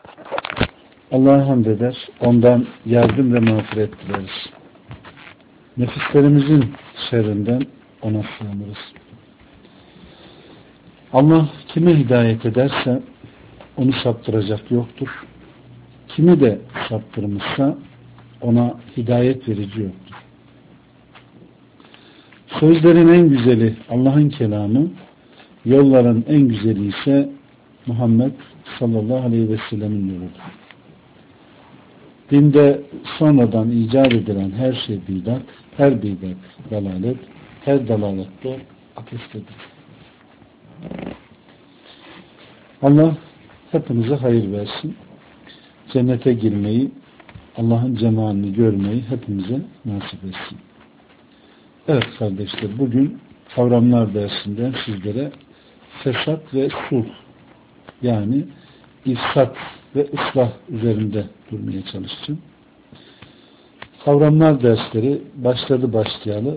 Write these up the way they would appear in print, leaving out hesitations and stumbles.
Allah'a hamd eder, ondan yardım ve mağfiret dileriz. Nefislerimizin şerrinden ona sığınırız. Allah kime hidayet ederse onu saptıracak yoktur. Kimi de saptırmışsa ona hidayet verici yoktur. Sözlerin en güzeli Allah'ın kelamı, yolların en güzeli ise Muhammed sallallahu aleyhi ve sellemin yoludur. Dinde sonradan icat edilen her şey bidat, her bidat dalalet, her dalalet de ateştedir. Allah hepinize hayır versin. Cennete girmeyi, Allah'ın cemalini görmeyi hepimize nasip etsin. Evet kardeşler, bugün kavramlar dersinden sizlere fesat ve sulh, yani ifsat ve ıslah üzerinde durmaya çalışacağım. Kavramlar dersleri başladı başlayalı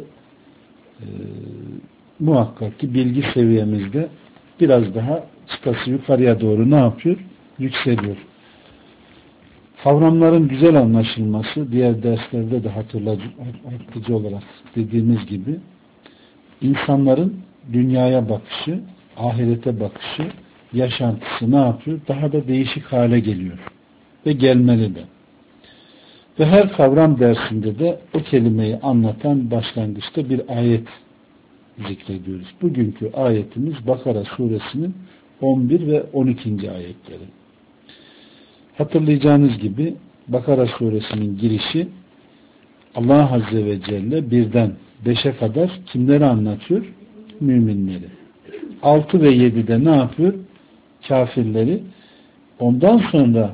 muhakkak ki bilgi seviyemizde biraz daha çıtası yukarıya doğru ne yapıyor? Yükseliyor. Kavramların güzel anlaşılması, diğer derslerde de hatırlatıcı olarak dediğimiz gibi insanların dünyaya bakışı, ahirete bakışı, yaşantısı ne yapıyor? Daha da değişik hale geliyor. Ve gelmeli de. Ve her kavram dersinde de o kelimeyi anlatan başlangıçta bir ayet zikrediyoruz. Bugünkü ayetimiz Bakara suresinin 11 ve 12. ayetleri. Hatırlayacağınız gibi Bakara suresinin girişi Allah Azze ve Celle birden 5'e kadar kimleri anlatıyor? Müminleri. 6 ve 7'de ne yapıyor? Kafirleri. Ondan sonra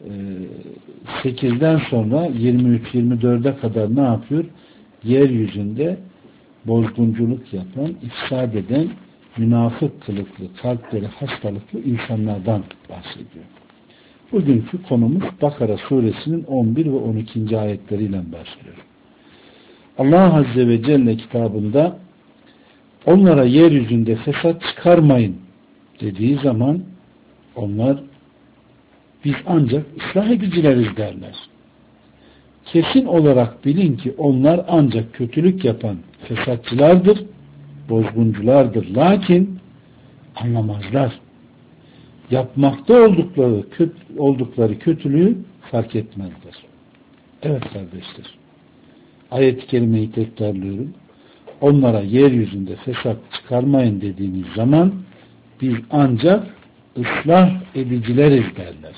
8'den sonra 23-24'e kadar ne yapıyor? Yeryüzünde bozgunculuk yapan, ifsad eden, münafık kılıklı, kalpleri hastalıklı insanlardan bahsediyor. Bugünkü konumuz Bakara suresinin 11 ve 12. ayetleriyle başlıyor. Allah Azze ve Celle kitabında onlara yeryüzünde fesat çıkarmayın dediği zaman onlar biz ancak ıslah edicileriz derler. Kesin olarak bilin ki onlar ancak kötülük yapan fesatçılardır, bozgunculardır. Lakin anlamazlar. Yapmakta oldukları kötülüğü fark etmezler. Evet kardeşler. Ayet-i kerimeyi tekrarlıyorum. Onlara yeryüzünde fesat çıkarmayın dediğimiz zaman biz ancak ıslah edicileriz derler.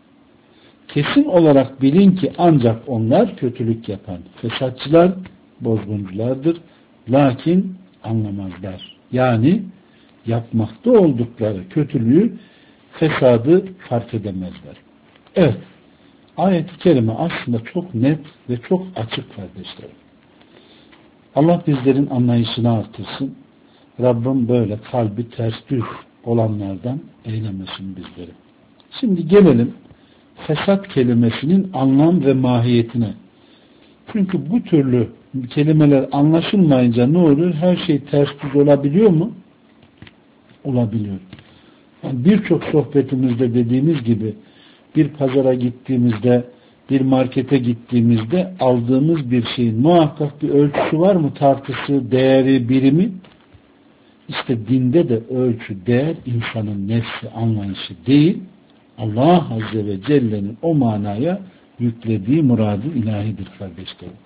Kesin olarak bilin ki ancak onlar kötülük yapan fesatçılar, bozgunculardır. Lakin anlamazlar. Yani yapmakta oldukları kötülüğü, fesadı fark edemezler. Evet. Ayet-i kerime aslında çok net ve çok açık kardeşlerim. Allah bizlerin anlayışını artırsın. Rabbim böyle kalbi ters düz olanlardan eylemesin bizleri. Şimdi gelelim fesat kelimesinin anlam ve mahiyetine. Çünkü bu türlü kelimeler anlaşılmayınca ne oluyor? Her şey ters düz olabiliyor mu? Olabiliyor. Yani birçok sohbetimizde dediğimiz gibi bir pazara gittiğimizde, bir markete gittiğimizde aldığımız bir şeyin muhakkak bir ölçüsü var mı? Tartısı, değeri, birimi. İşte dinde de ölçü, değer insanın nefsi anlayışı değil, Allah Azze ve Celle'nin o manaya yüklediği muradı ilahidir kardeşlerim.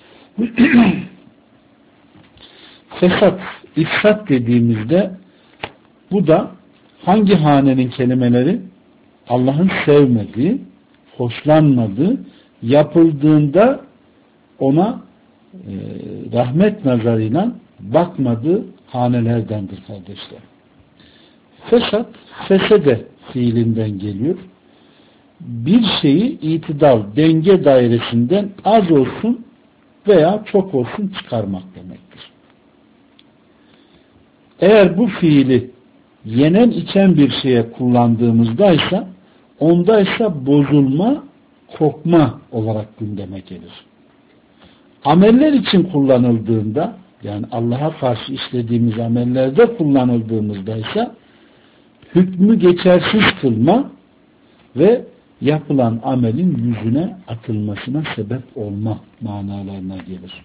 Fesat, ifsat dediğimizde bu da hangi hanenin kelimeleri? Allah'ın sevmediği, hoşlanmadığı, yapıldığında ona rahmet nazarıyla bakmadığı hanelerdendir kardeşler. Fesat, fesede fiilinden geliyor. Bir şeyi itidal, denge dairesinden az olsun veya çok olsun çıkarmak demektir. Eğer bu fiili yenen içen bir şeye kullandığımızdaysa ondaysa bozulma, kokma olarak gündeme gelir. Ameller için kullanıldığında, yani Allah'a karşı işlediğimiz amellerde kullanıldığımızda ise hükmü geçersiz kılma ve yapılan amelin yüzüne atılmasına sebep olma manalarına gelir.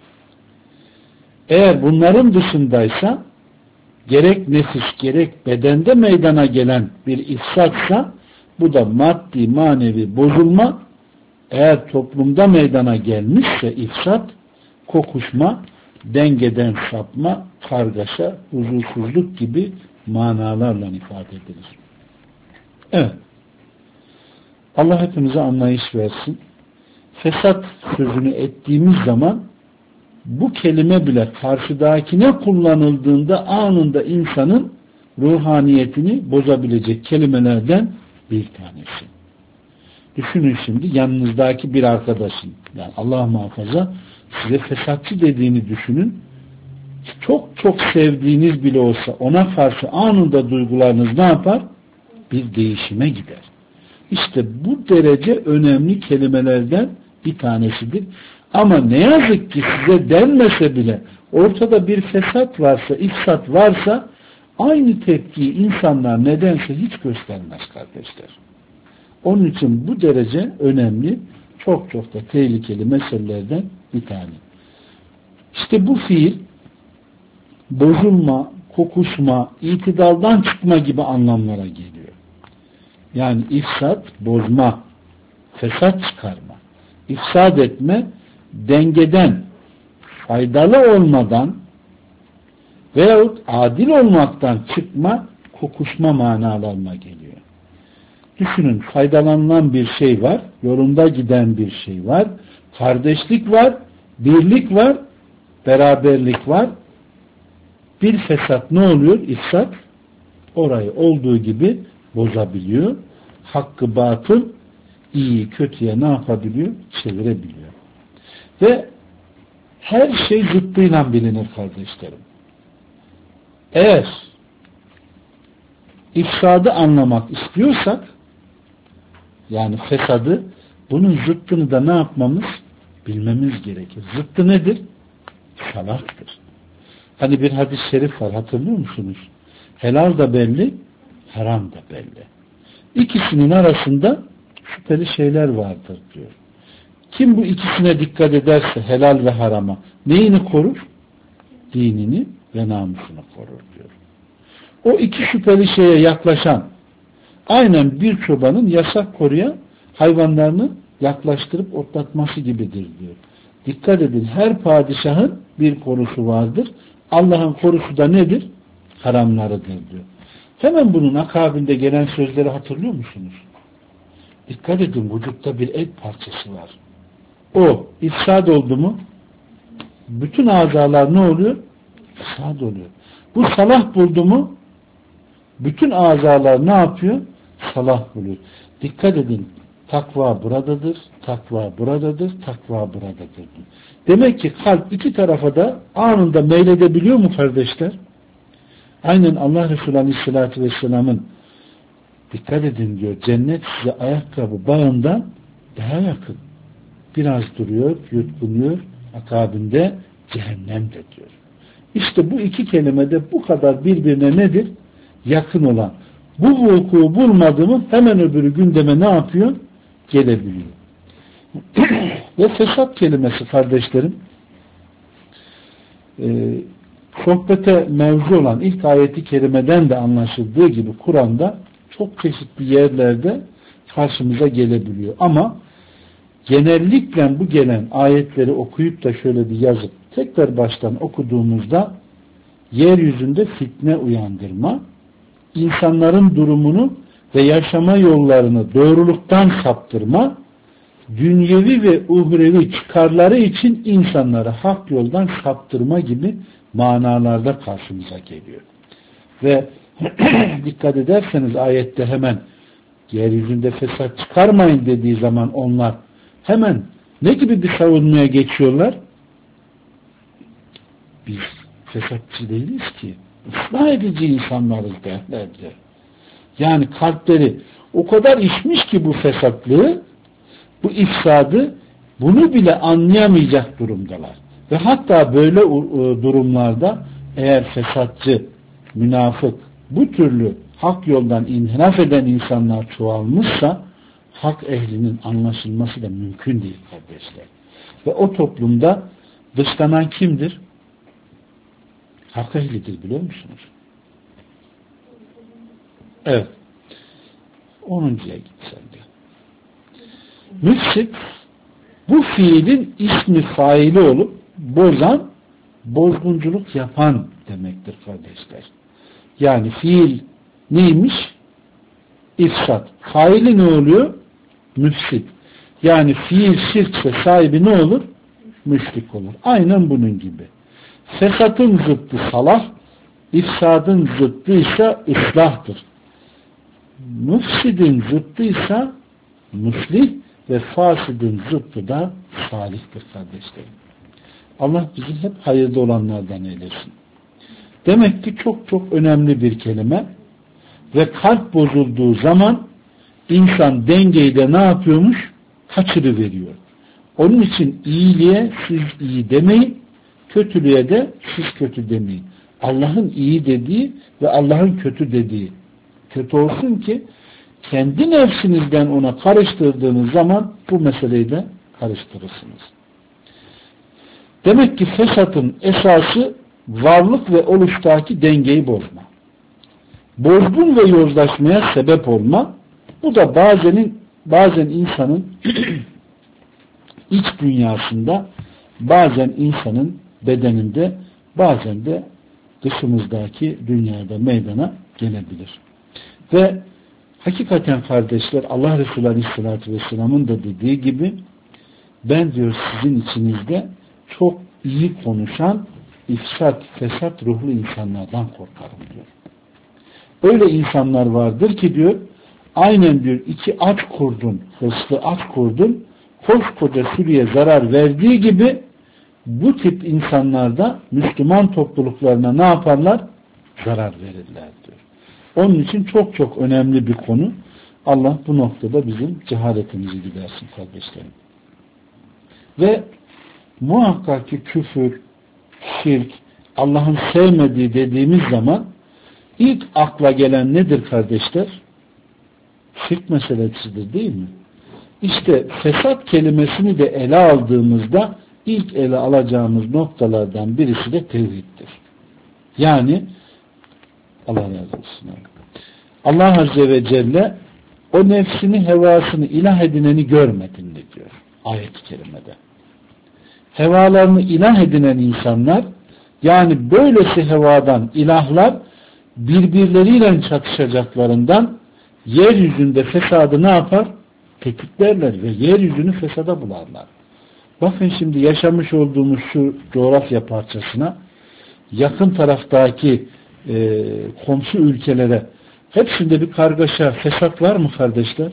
Eğer bunların dışındaysa gerek nefis gerek bedende meydana gelen bir ifsatsa bu da maddi manevi bozulma, eğer toplumda meydana gelmişse ifsat, kokuşma, dengeden sapma, kargaşa, huzursuzluk gibi manalarla ifade edilir. Evet. Allah hepimize anlayış versin. Fesat sözünü ettiğimiz zaman bu kelime bile karşıdakine kullanıldığında anında insanın ruhaniyetini bozabilecek kelimelerden bir tanesi. Düşünün şimdi yanınızdaki bir arkadaşın, yani Allah muhafaza size fesatçı dediğini düşünün. Çok çok sevdiğiniz bile olsa ona karşı anında duygularınız ne yapar? Bir değişime gider. İşte bu derece önemli kelimelerden bir tanesidir. Ama ne yazık ki size denmese bile ortada bir fesat varsa, ifsat varsa aynı tepkiyi insanlar nedense hiç göstermez kardeşler. Onun için bu derece önemli, çok çok da tehlikeli meselelerden bir tane. İşte bu fiil bozulma, kokuşma, itidaldan çıkma gibi anlamlara geliyor. Yani ifsat, bozma, fesat çıkarma, ifsad etme, dengeden, faydalı olmadan veyahut adil olmaktan çıkma, kokuşma manalarına geliyor. Düşünün, faydalanılan bir şey var, yolunda giden bir şey var, kardeşlik var, birlik var, beraberlik var. Bir fesat ne oluyor? İfsat orayı olduğu gibi bozabiliyor. Hakkı batıl, iyi kötüye ne yapabiliyor? Çevirebiliyor. Ve her şey zıttıyla bilinir kardeşlerim. Eğer ifsadı anlamak istiyorsak, yani fesadı, bunun zıttını da ne yapmamız? Bilmemiz gerekir. Zıttı nedir? Salahtır. Hani bir hadis-i şerif var, hatırlıyor musunuz? Helal da belli, haram da belli. İkisinin arasında şüpheli şeyler vardır diyor. Kim bu ikisine dikkat ederse helal ve harama neyini korur? Dinini ve namusunu korur diyor. O iki şüpheli şeye yaklaşan aynen bir çobanın yasak koruyan hayvanlarını yaklaştırıp otlatması gibidir diyor. Dikkat edin, her padişahın bir korusu vardır. Allah'ın korusu da nedir? Haramlarıdır diyor. Hemen bunun akabinde gelen sözleri hatırlıyor musunuz? Dikkat edin, vücutta bir et parçası var. O ifsad oldu mu bütün azalar ne oluyor? İfsad oluyor. Bu salah buldu mu bütün azalar ne yapıyor? Salah buluyor. Dikkat edin, takva buradadır, takva buradadır, takva buradadır. Demek ki kalp iki tarafa da anında meyledebiliyor mu kardeşler? Aynen Allah Resulü Aleyhisselatü Vesselam'ın, dikkat edin diyor, cennet size ayakkabı bağından daha yakın. Biraz duruyor, yutkunuyor, akabinde cehennemde diyor. İşte bu iki kelimede bu kadar birbirine nedir? Yakın olan. Bu vuku bulmadı mı hemen öbürü gündeme ne yapıyor? Gelebiliyor. Ve fesat kelimesi kardeşlerim, sohbete mevzu olan ilk ayeti kerimeden de anlaşıldığı gibi Kur'an'da çok çeşitli yerlerde karşımıza gelebiliyor. Ama genellikle bu gelen ayetleri okuyup da şöyle bir yazıp tekrar baştan okuduğumuzda yeryüzünde fitne uyandırma, insanların durumunu ve yaşama yollarını doğruluktan saptırma, dünyevi ve uhrevi çıkarları için insanları hak yoldan saptırma gibi manalarda karşımıza geliyor. Ve dikkat ederseniz ayette hemen yeryüzünde fesat çıkarmayın dediği zaman onlar hemen ne gibi bir savunmaya geçiyorlar? Biz fesatçı değiliz ki. Islah edici insanlarız derler diyor. Yani kalpleri o kadar içmiş ki bu fesatlığı, bu ifsadı, bunu bile anlayamayacak durumdalar. Ve hatta böyle durumlarda eğer fesatçı, münafık, bu türlü hak yoldan inhiraf eden insanlar çoğalmışsa hak ehlinin anlaşılması da mümkün değil kardeşler. Ve o toplumda dışlanan kimdir? Hak ehlidir, biliyor musunuz? Evet. 10'uncuya git sen de. Müfsit bu fiilin ismi faili olup bozan, bozgunculuk yapan demektir kardeşler. Yani fiil neymiş? İfsat. Faili ne oluyor? Müfsit. Yani fiil şirkse sahibi ne olur? Müşrik olur. Aynen bunun gibi. Fesatın zıttı salah, ifsadın zıttı ise ıslahtır. Müfsidin zıttı ise muslih ve fasidin zıttı da salihtir kardeşlerim. Allah bizi hep hayırlı olanlardan eylesin. Demek ki çok çok önemli bir kelime ve kalp bozulduğu zaman insan dengeyi de ne yapıyormuş? Kaçırıveriyor. Onun için iyiliğe siz iyi demeyin, kötülüğe de siz kötü demeyin. Allah'ın iyi dediği ve Allah'ın kötü dediği kötü olsun ki kendi nefsinizden ona karıştırdığınız zaman bu meseleyi de karıştırırsınız. Demek ki fesatın esası varlık ve oluştaki dengeyi bozma. Bozgun ve yozlaşmaya sebep olma, bu da bazen insanın iç dünyasında, bazen insanın bedeninde, bazen de dışımızdaki dünyada meydana gelebilir. Ve hakikaten kardeşler, Allah Resulü Aleyhisselatü Vesselam'ın da dediği gibi, ben diyor sizin içinizde çok iyi konuşan, ifsat, fesat ruhlu insanlardan korkarım diyor. Öyle insanlar vardır ki diyor, aynen diyor iki aç kurdun, hırslı aç kurdun, koskoca sürüye zarar verdiği gibi bu tip insanlar da Müslüman topluluklarına ne yaparlar? Zarar verirler diyor. Onun için çok çok önemli bir konu. Allah bu noktada bizim cehaletimizi gidersin kardeşlerim. Ve muhakkak ki küfür, şirk, Allah'ın sevmediği dediğimiz zaman ilk akla gelen nedir kardeşler? Şirk meselesidir değil mi? İşte fesat kelimesini de ele aldığımızda ilk ele alacağımız noktalardan birisi de tevhiddir. Yani Allah razı olsun. Allah Azze ve Celle o nefsini, hevasını ilah edineni görmedin diyor ayet-i kerimede. Hevalarını ilah edinen insanlar, yani böylesi hevadan ilahlar birbirleriyle çatışacaklarından yeryüzünde fesadı ne yapar? Tetiklerler ve yeryüzünü fesada bularlar. Bakın şimdi yaşamış olduğumuz şu coğrafya parçasına, yakın taraftaki komşu ülkelere hepsinde bir kargaşa, fesat var mı kardeşler?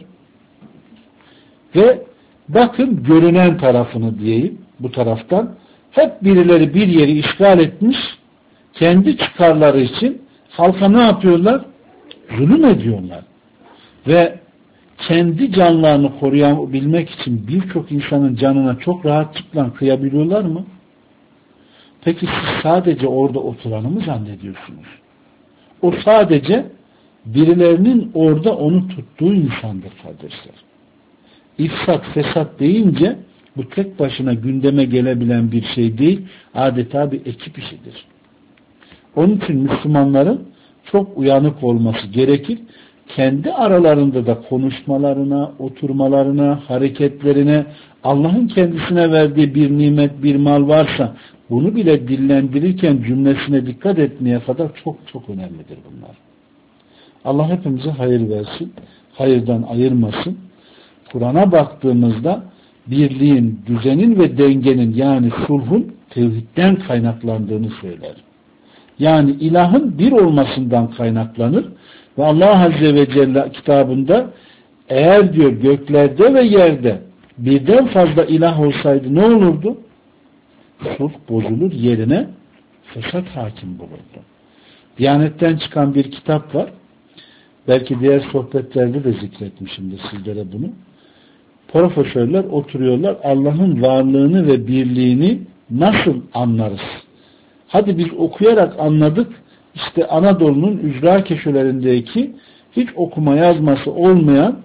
Ve bakın görünen tarafını diyeyim, bu taraftan hep birileri bir yeri işgal etmiş, kendi çıkarları için halka ne yapıyorlar? Zulüm ediyorlar. Ve kendi canlarını koruyabilmek için birçok insanın canına çok rahatlıkla kıyabiliyorlar mı? Peki siz sadece orada oturanı mı zannediyorsunuz? O sadece birilerinin orada onu tuttuğu insandır kardeşler. İfsat, fesat deyince bu tek başına gündeme gelebilen bir şey değil, adeta bir ekip işidir. Onun için Müslümanların çok uyanık olması gerekir. Kendi aralarında da konuşmalarına, oturmalarına, hareketlerine, Allah'ın kendisine verdiği bir nimet, bir mal varsa bunu bile dillendirirken cümlesine dikkat etmeye kadar çok çok önemlidir bunlar. Allah hepimize hayır versin, hayırdan ayırmasın. Kur'an'a baktığımızda birliğin, düzenin ve dengenin, yani sulhun tevhidden kaynaklandığını söyler. Yani ilahın bir olmasından kaynaklanır ve Allah Azze ve Celle kitabında eğer diyor göklerde ve yerde birden fazla ilah olsaydı ne olurdu? Sulh bozulur, yerine fesat hakim bulurdu. Diyanetten çıkan bir kitap var. Belki diğer sohbetlerde de zikretmişimdir sizlere bunu. Profesörler oturuyorlar, Allah'ın varlığını ve birliğini nasıl anlarız? Hadi biz okuyarak anladık, işte Anadolu'nun ücra köşelerindeki hiç okuma yazması olmayan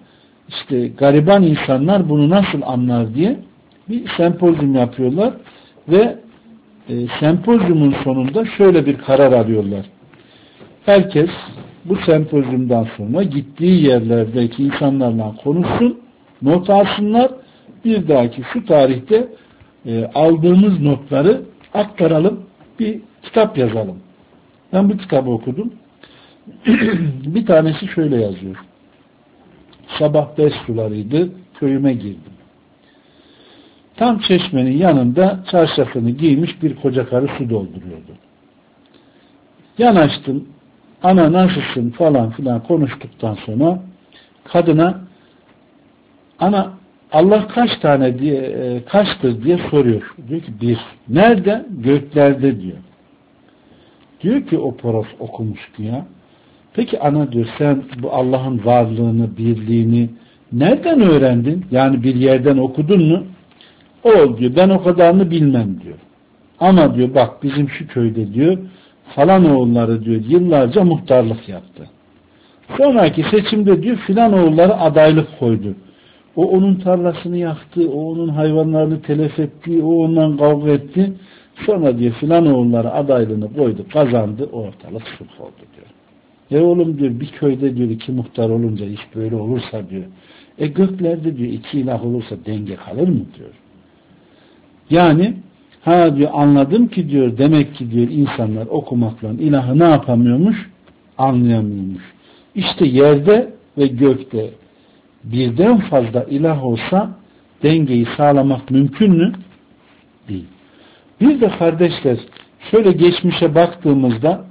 işte gariban insanlar bunu nasıl anlar diye bir sempozyum yapıyorlar ve sempozyumun sonunda şöyle bir karar alıyorlar. Herkes bu sempozyumdan sonra gittiği yerlerdeki insanlarla konuşsun, not alsınlar. Bir dahaki şu tarihte aldığımız notları aktaralım, bir kitap yazalım. Ben bu kitabı okudum. Bir tanesi şöyle yazıyor. Sabah 5 sularıydı, köyüme girdim. Tam çeşmenin yanında çarşafını giymiş bir koca karı su dolduruyordu. Yanaştım, ana nasılsın falan filan konuştuktan sonra kadına ana Allah kaç tane diye kaçtır diye soruyor. Diyor ki bir. Nerede? Göklerde diyor. Diyor ki o porof okumuş ya. Peki ana diyor sen bu Allah'ın varlığını, birliğini nereden öğrendin? Yani bir yerden okudun mu? O diyor ben o kadarını bilmem diyor. Ama diyor bak bizim şu köyde diyor falan oğulları diyor yıllarca muhtarlık yaptı. Sonraki seçimde diyor filan oğulları adaylık koydu. O onun tarlasını yaktı, o onun hayvanlarını telef etti, o ondan kavga etti. Sonra diyor filan oğulları adaylığını koydu, kazandı, ortalık sulh oldu diyor. Oğlum diyor bir köyde diyor iki muhtar olunca iş böyle olursa diyor. Göklerde diyor iki ilah olursa denge kalır mı diyor. Yani diyor anladım ki diyor demek ki diyor insanlar okumakla ilahı ne yapamıyormuş? Anlayamıyormuş. İşte yerde ve gökte birden fazla ilah olsa dengeyi sağlamak mümkün mü? Değil. Bir de kardeşler şöyle geçmişe baktığımızda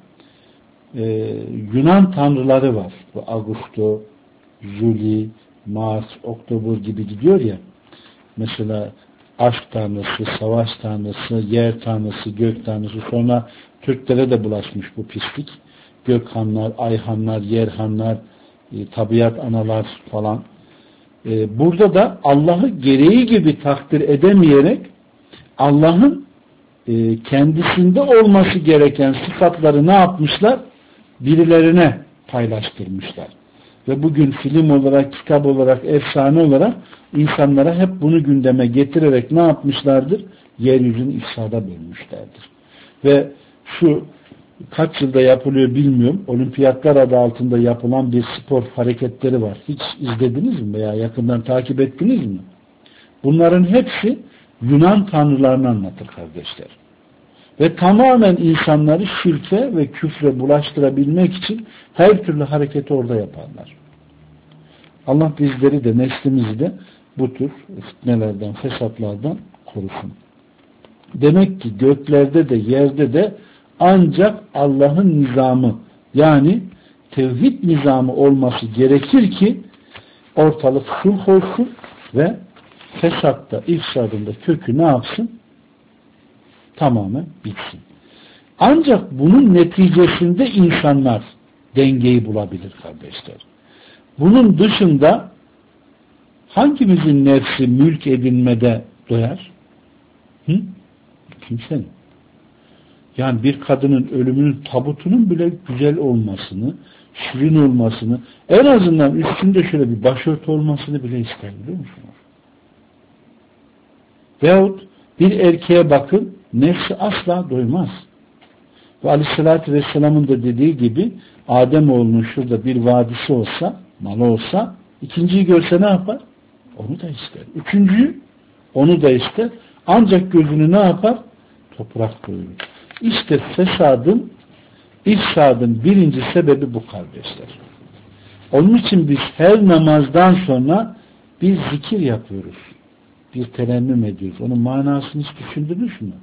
Yunan tanrıları var. Bu Augusto, Juli, Mars, Oktobur gibi gidiyor ya. Mesela aşk tanrısı, savaş tanrısı, yer tanrısı, gök tanrısı. Sonra Türklere de bulaşmış bu pislik. Gökhanlar, ayhanlar, yerhanlar, tabiat analar falan. Burada da Allah'ı gereği gibi takdir edemeyerek Allah'ın kendisinde olması gereken sıfatları ne yapmışlar? Birilerine paylaştırmışlar. Ve bugün film olarak, kitap olarak, efsane olarak insanlara hep bunu gündeme getirerek ne yapmışlardır? Yeryüzünü ifsada bölmüşlerdir. Ve şu kaç yılda yapılıyor bilmiyorum. Olimpiyatlar adı altında yapılan bir spor hareketleri var. Hiç izlediniz mi veya yakından takip ettiniz mi? Bunların hepsi Yunan tanrılarını anlatır kardeşler. Ve tamamen insanları şirke ve küfre bulaştırabilmek için her türlü hareketi orada yaparlar. Allah bizleri de neslimizi de bu tür fitnelerden, fesatlardan korusun. Demek ki göklerde de yerde de ancak Allah'ın nizamı yani tevhid nizamı olması gerekir ki ortalık sulh olsun ve fesatta, ifsadında kökü ne yapsın? Tamamen bitsin. Ancak bunun neticesinde insanlar dengeyi bulabilir kardeşler. Bunun dışında hangimizin nefsi mülk edinmede doyar? Kimsenin. Yani bir kadının ölümünün tabutunun bile güzel olmasını, şirin olmasını, en azından üstünde şöyle bir başörtü olmasını bile ister biliyor musunuz? Veyahut bir erkeğe bakın, nefsi asla doymaz. Ve Aleyhisselatü Vesselam'ın da dediği gibi Ademoğlunun şurada bir vadisi olsa, malı olsa, ikinciyi görse ne yapar? Onu da ister. Üçüncüyü onu da ister. Ancak gözünü ne yapar? Toprak doyurur. İşte fesadın, ifsadın birinci sebebi bu kardeşler. Onun için biz her namazdan sonra bir zikir yapıyoruz. Bir terennüm ediyoruz. Onun manasını hiç düşündünüz mü?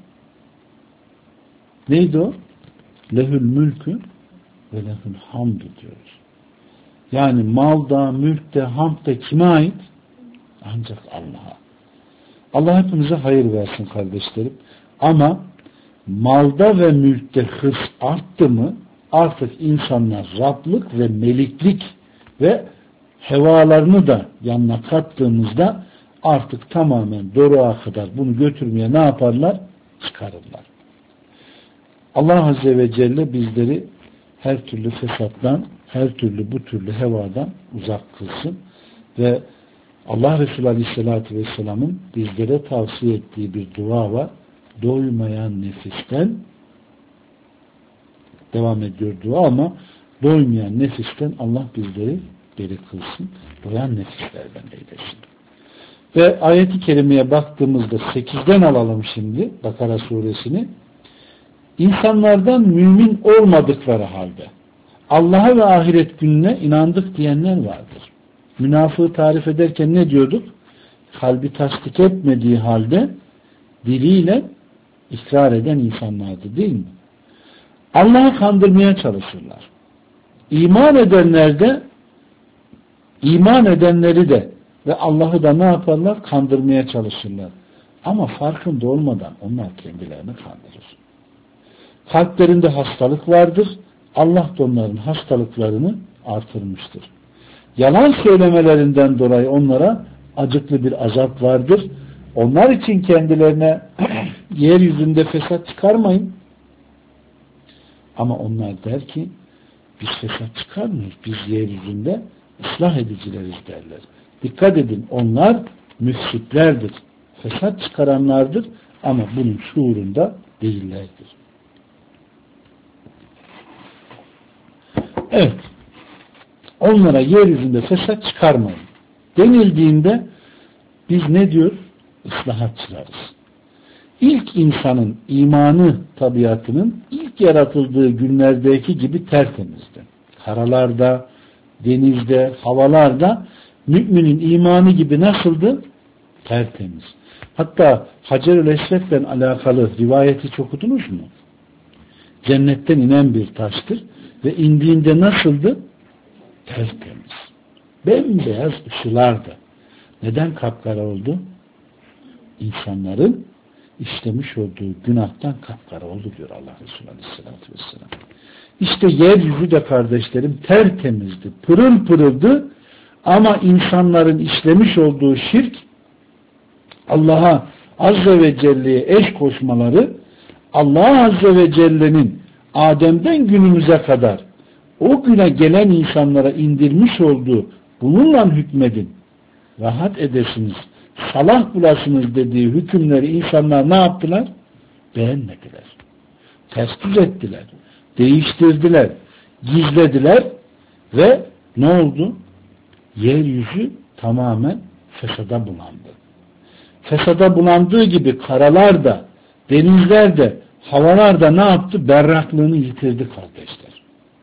Neydi o? Lehül mülkü ve lehül hamdü diyoruz. Yani malda, mülkte, hamdde kime ait? Ancak Allah'a. Allah hepimize hayır versin kardeşlerim. Ama malda ve mülkte hırs arttı mı artık insanlar Rablık ve meliklik ve hevalarını da yanına kattığımızda artık tamamen doruğa kadar bunu götürmeye ne yaparlar? Çıkarırlar. Allah Azze ve Celle bizleri her türlü fesattan, her türlü bu türlü hevadan uzak kılsın ve Allah Resulü Aleyhisselatü Vesselam'ın bizlere tavsiye ettiği bir dua var. Doymayan nefisten, devam ediyor dua ama doymayan nefisten Allah bizleri beri kılsın. Doyan nefislerden eylesin. Ve ayet-i kerimeye baktığımızda 8'den alalım şimdi Bakara suresini. İnsanlardan mümin olmadıkları halde Allah'a ve ahiret gününe inandık diyenler vardır. Münafığı tarif ederken ne diyorduk? Kalbi tasdik etmediği halde diliyle ikrar eden insanlardı değil mi? Allah'ı kandırmaya çalışırlar. İman edenleri de ve Allah'ı da ne yaparlar? Kandırmaya çalışırlar. Ama farkında olmadan onlar kendilerini kandırır. Kalplerinde hastalık vardır. Allah da onların hastalıklarını artırmıştır. Yalan söylemelerinden dolayı onlara acıklı bir azap vardır. Onlar için kendilerine yeryüzünde fesat çıkarmayın. Ama onlar der ki biz fesat çıkarmıyoruz. Biz yeryüzünde ıslah edicileriz derler. Dikkat edin, onlar müfsitlerdir. Fesat çıkaranlardır ama bunun şuurunda değillerdir. Evet. Onlara yeryüzünde fesat çıkarmayın denildiğinde biz ne diyor? Islahatçılarız. İlk insanın imanı tabiatının ilk yaratıldığı günlerdeki gibi tertemizdi. Karalarda, denizde, havalarda müminin imanı gibi nasıldı? Tertemiz. Hatta Hacer-ül Esved'le alakalı rivayeti çok okudunuz mu? Cennetten inen bir taştır ve indiğinde nasıldı? Tertemiz. Bembeyaz ışılardı. Neden kapkara oldu? İnsanların işlemiş olduğu günahtan kapkara oldu diyor Allah Resulü Aleyhisselatü Vesselam. İşte yeryüzü de kardeşlerim tertemizdi, pırıl pırıldı ama insanların işlemiş olduğu şirk, Allah'a Azze ve Celle'ye eş koşmaları, Allah Azze ve Celle'nin Adem'den günümüze kadar o güne gelen insanlara indirmiş olduğu bununla hükmedin, rahat edesiniz, salah bulasınız dediği hükümleri insanlar ne yaptılar? Beğenmediler. Ters düz ettiler. Değiştirdiler. Gizlediler ve ne oldu? Yeryüzü tamamen fesada bulandı. Fesada bulandığı gibi karalar da, denizler de, havalar da ne yaptı? Berraklığını yitirdi kardeşler.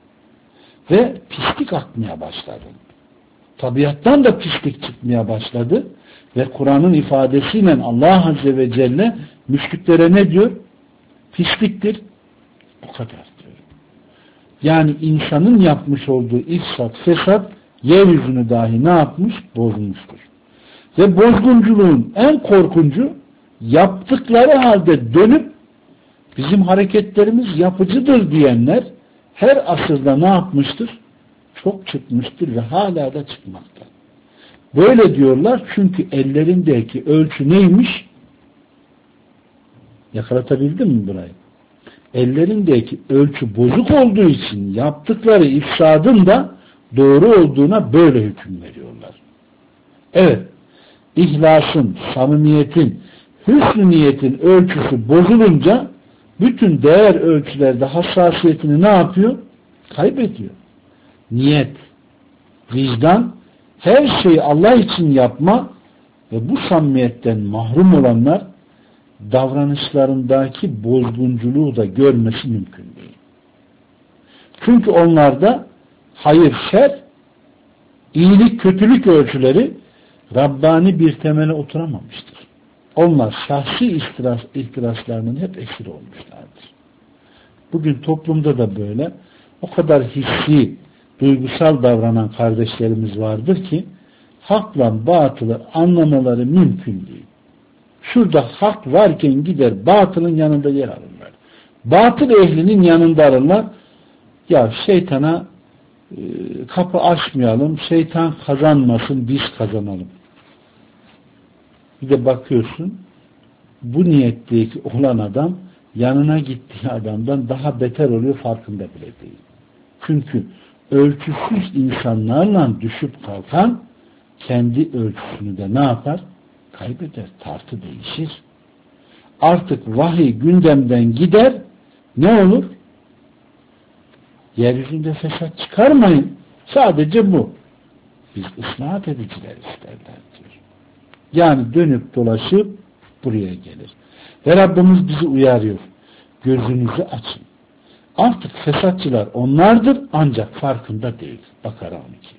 Ve pislik akmaya başladı. Tabiattan da pislik çıkmaya başladı. Ve Kur'an'ın ifadesiyle Allah Azze ve Celle müşriklere ne diyor? Pisliktir. O kadar diyor. Yani insanın yapmış olduğu ifsat, fesat yeryüzünü dahi ne yapmış? Bozmuştur. Ve bozgunculuğun en korkuncu yaptıkları halde dönüp bizim hareketlerimiz yapıcıdır diyenler her asırda ne yapmıştır? Çok çıkmıştır ve hala da çıkmakta. Böyle diyorlar çünkü ellerindeki ölçü neymiş? Yakalatabildim mi burayı? Ellerindeki ölçü bozuk olduğu için yaptıkları ifsadın da doğru olduğuna böyle hüküm veriyorlar. Evet, ihlasın, samimiyetin, hüsnü niyetin ölçüsü bozulunca bütün değer ölçülerde hassasiyetini ne yapıyor? Kaybediyor. Niyet, vicdan, her şeyi Allah için yapma ve bu samimiyetten mahrum olanlar davranışlarındaki bozgunculuğu da görmesi mümkün değil. Çünkü onlarda hayır, şer, iyilik, kötülük ölçüleri Rabbani bir temele oturamamıştır. Onlar şahsi ihtiraslarının hep esiri olmuşlardır. Bugün toplumda da böyle o kadar hissi, duygusal davranan kardeşlerimiz vardır ki hakla batılı anlamaları mümkün değil. Şurada hak varken gider batılın yanında yer alırlar. Batıl ehlinin yanında alırlar. Ya şeytana kapı açmayalım, şeytan kazanmasın, biz kazanalım. Bir de bakıyorsun bu niyetteki olan adam yanına gittiği adamdan daha beter oluyor, farkında bile değil. Çünkü ölçüsüz insanlarla düşüp kalkan kendi ölçüsünü de ne yapar? Kaybeder. Tartı değişir. Artık vahiy gündemden gider. Ne olur? Yeryüzünde fesat çıkarmayın. Sadece bu. Biz ıslah ediciler isterler diyor. Yani dönüp dolaşıp buraya gelir. Ve Rabbimiz bizi uyarıyor. Gözünüzü açın. Artık fesatçılar onlardır ancak farkında değil. Bakara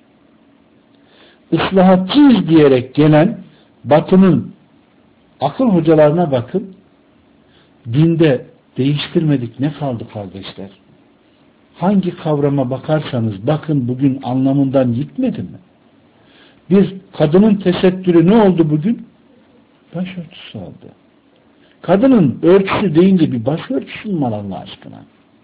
12. Islahatçıyız diyerek gelen Batı'nın akıl hocalarına bakın. Dinde değiştirmedik ne kaldı kardeşler? Hangi kavrama bakarsanız bakın bugün anlamından gitmedi mi? Bir kadının tesettürü ne oldu bugün? Başörtüsü oldu. Kadının örtüsü deyince bir başörtüsü mü var Allah aşkına?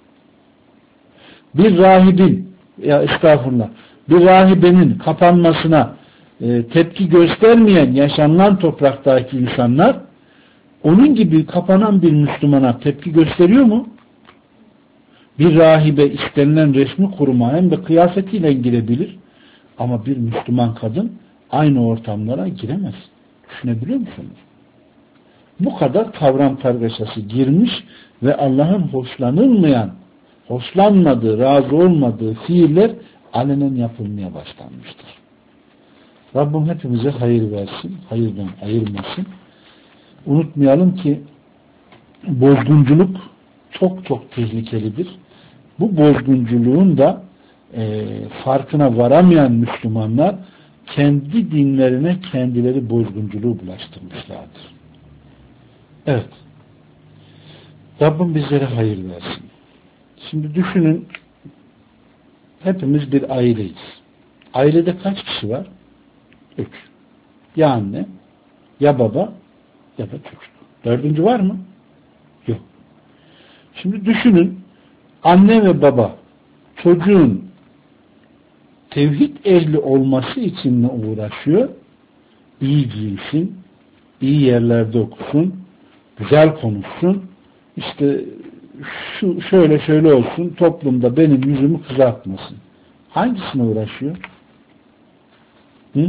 Bir rahibin bir rahibenin kapanmasına tepki göstermeyen yaşanılan topraktaki insanlar onun gibi kapanan bir Müslümana tepki gösteriyor mu? Bir rahibe istenilen resmi kuruma hem de kıyafetiyle girebilir. Ama bir Müslüman kadın aynı ortamlara giremez. Düşünebiliyor musunuz? Bu kadar kavram kargaşası girmiş ve Allah'ın hoşlanmadığı, razı olmadığı fiiller alenen yapılmaya başlanmıştır. Rabbim hepimize hayır versin, hayırdan ayırmasın. Unutmayalım ki bozgunculuk çok çok tehlikelidir. Bu bozgunculuğun da farkına varamayan Müslümanlar kendi dinlerine kendileri bozgunculuğu bulaştırmışlardır. Evet. Rabbim bizlere hayır versin. Şimdi düşünün, hepimiz bir aileyiz. Ailede kaç kişi var? 3. Ya anne, ya baba, ya da çocuk. 4. var mı? Yok. Şimdi düşünün, anne ve baba çocuğun tevhid ehli olması için ne uğraşıyor? İyi giyinsin, iyi yerlerde okusun, güzel konuşsun, işte şöyle olsun, toplumda benim yüzümü kızartmasın. Hangisine uğraşıyor? Hı?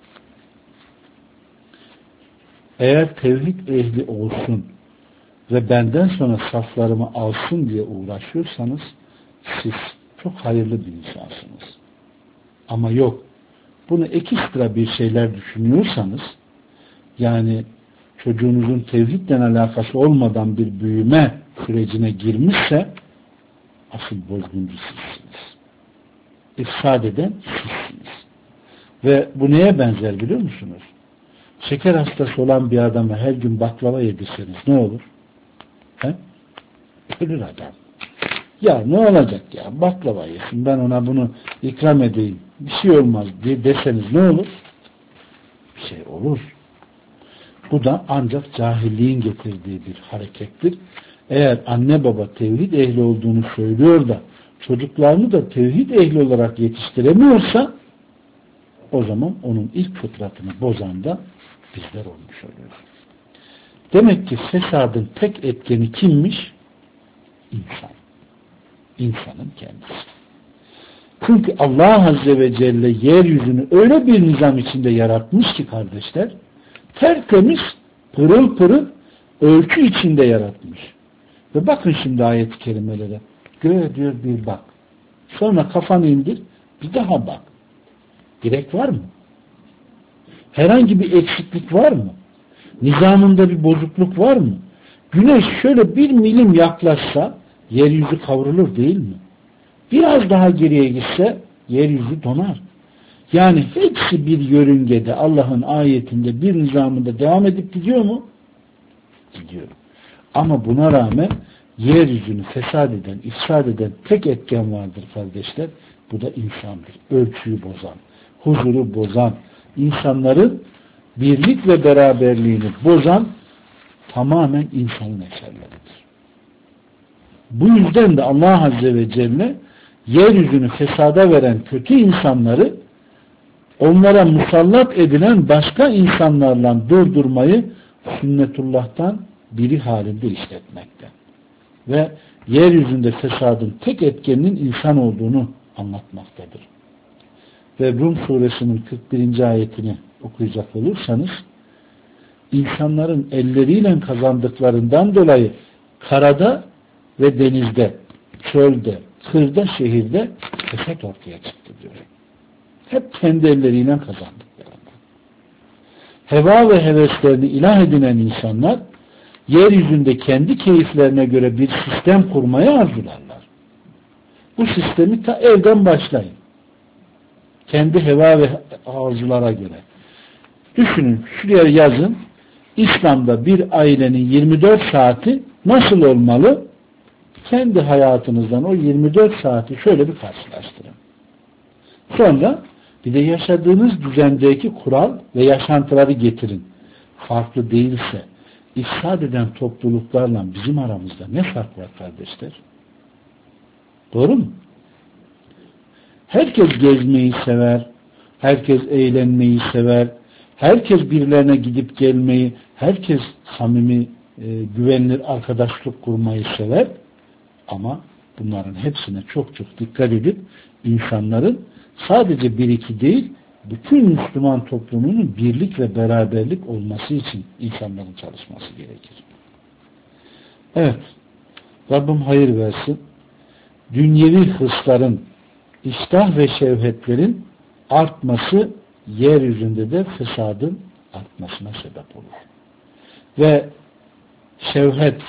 Eğer tevhid ehli olsun ve benden sonra saflarımı alsın diye uğraşıyorsanız siz çok hayırlı bir insansınız. Ama yok, bunu ekstra bir şeyler düşünüyorsanız, yani çocuğunuzun tevhidle alakası olmadan bir büyüme sürecine girmişse asıl bozguncu sizsiniz. İfsad eden sizsiniz. Ve bu neye benzer biliyor musunuz? Şeker hastası olan bir adama her gün baklava yedirseniz ne olur? He? Ölür adam. Ya ne olacak ya? Baklava yesin, ben ona bunu ikram edeyim, bir şey olmaz diye deseniz ne olur? Bir şey olur. Bu da ancak cahilliğin getirdiği bir harekettir. Eğer anne baba tevhid ehli olduğunu söylüyor da çocuklarını da tevhid ehli olarak yetiştiremiyorsa o zaman onun ilk fıtratını bozan da bizler olmuş oluyoruz. Demek ki fesadın tek etkeni kimmiş? İnsan. İnsanın kendisi. Çünkü Allah Azze ve Celle yeryüzünü öyle bir nizam içinde yaratmış ki kardeşler, tertemiz, pırıl pırıl ölçü içinde yaratmış. Ve bakın şimdi ayet-i kerimelere. Göğe diyor bir bak. Sonra kafanı indir, bir daha bak. Gerek var mı? Herhangi bir eksiklik var mı? Nizamında bir bozukluk var mı? Güneş şöyle 1 milim yaklaşsa yeryüzü kavrulur değil mi? Biraz daha geriye gitse yeryüzü donar. Yani hepsi bir yörüngede Allah'ın ayetinde bir nizamında devam edip gidiyor mu? Gidiyor. Ama buna rağmen yeryüzünü fesat eden, ifsad eden tek etken vardır kardeşler. Bu da insandır. Ölçüyü bozan, huzuru bozan, insanların birlik ve beraberliğini bozan tamamen insanın eserleridir. Bu yüzden de Allah Azze ve Celle yeryüzünü fesada veren kötü insanları onlara musallat edilen başka insanlarla durdurmayı sünnetullah'tan biri halinde işletmekte. Ve yeryüzünde fesadın tek etkeninin insan olduğunu anlatmaktadır. ve Rum suresinin 41. ayetini okuyacak olursanız, insanların elleriyle kazandıklarından dolayı karada ve denizde, çölde, kırda, şehirde fesat ortaya çıktı diyor. Hep kendi elleriyle kazandıklarından. Heva ve heveslerini ilah edinen insanlar yeryüzünde kendi keyiflerine göre bir sistem kurmaya arzularlar. Bu sistemi ta evden başlayın. Kendi heva ve arzulara göre. Düşünün, şuraya yazın. İslam'da bir ailenin 24 saati nasıl olmalı? Kendi hayatınızdan o 24 saati şöyle bir karşılaştırın. Sonra bir de yaşadığınız düzendeki kural ve yaşantıları getirin. Farklı değilse ifsad eden topluluklarla bizim aramızda ne fark var kardeşler? Doğru mu? Herkes gezmeyi sever, herkes eğlenmeyi sever, herkes birilerine gidip gelmeyi, herkes samimi, güvenilir arkadaşlık kurmayı sever. Ama bunların hepsine çok çok dikkat edip insanların sadece bir iki değil, bütün Müslüman toplumunun birlik ve beraberlik olması için insanların çalışması gerekir. Evet, Rabbim hayır versin. Dünyevi hırsların, iştah ve şevhetlerin artması yeryüzünde de fesadın artmasına sebep olur. Ve şevhet,